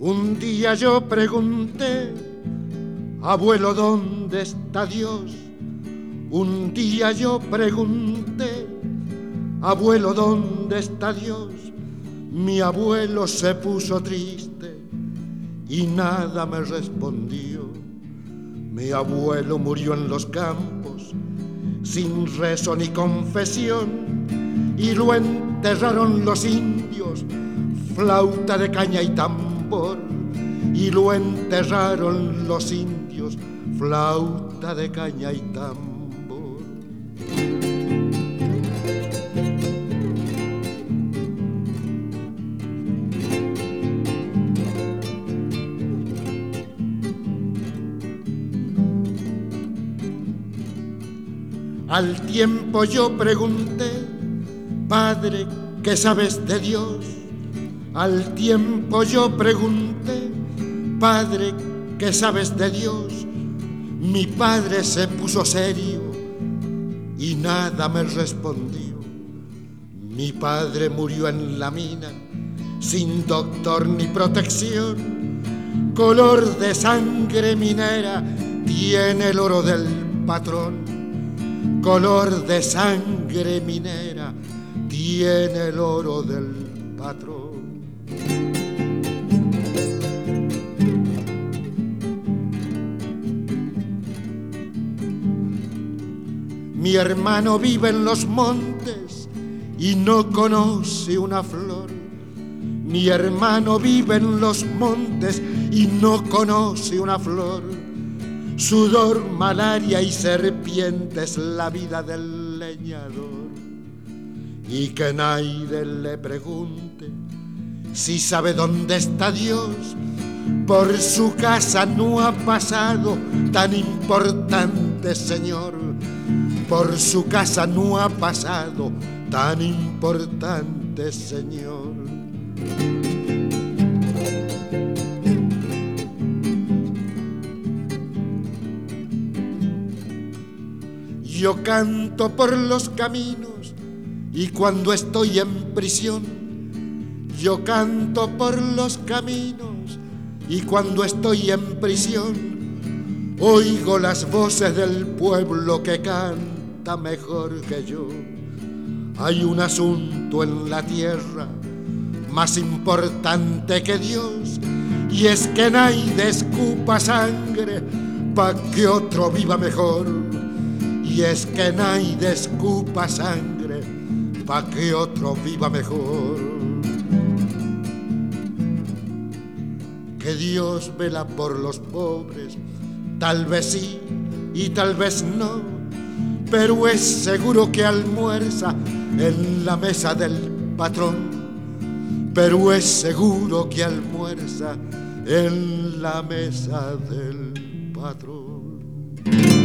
Un día yo pregunté, abuelo, ¿dónde está Dios? Un día yo pregunté, abuelo, ¿dónde está Dios? Mi abuelo se puso triste y nada me respondió. Mi abuelo murió en los campos, sin rezo ni confesión, y lo enterraron los indios, flauta de caña y tambor. Y lo enterraron los indios, flauta de caña y tambor. Al tiempo yo pregunté, Padre, ¿qué sabes de Dios? Al tiempo yo pregunté, Padre, ¿qué sabes de Dios? Mi padre se puso serio y nada me respondió. Mi padre murió en la mina, sin doctor ni protección. Color de sangre minera tiene el oro del patrón. Color de sangre minera tiene el oro del patrón. Mi hermano vive en los montes y no conoce una flor. Mi hermano vive en los montes y no conoce una flor. Sudor, malaria y serpientes, la vida del leñador. Y que nadie le pregunte si sabe dónde está Dios. Por su casa no ha pasado tan importante señor. Por su casa no ha pasado tan importante señor. Yo canto por los caminos y cuando estoy en prisión, yo canto por los caminos y cuando estoy en prisión, oigo las voces del pueblo que canta mejor que yo. Hay un asunto en la tierra más importante que Dios, y es que nadie escupa sangre pa' que otro viva mejor. Y es que nadie escupa sangre pa' que otro viva mejor. Que Dios vela por los pobres, tal vez sí y tal vez no, pero es seguro que almuerza en la mesa del patrón. Pero es seguro que almuerza en la mesa del patrón.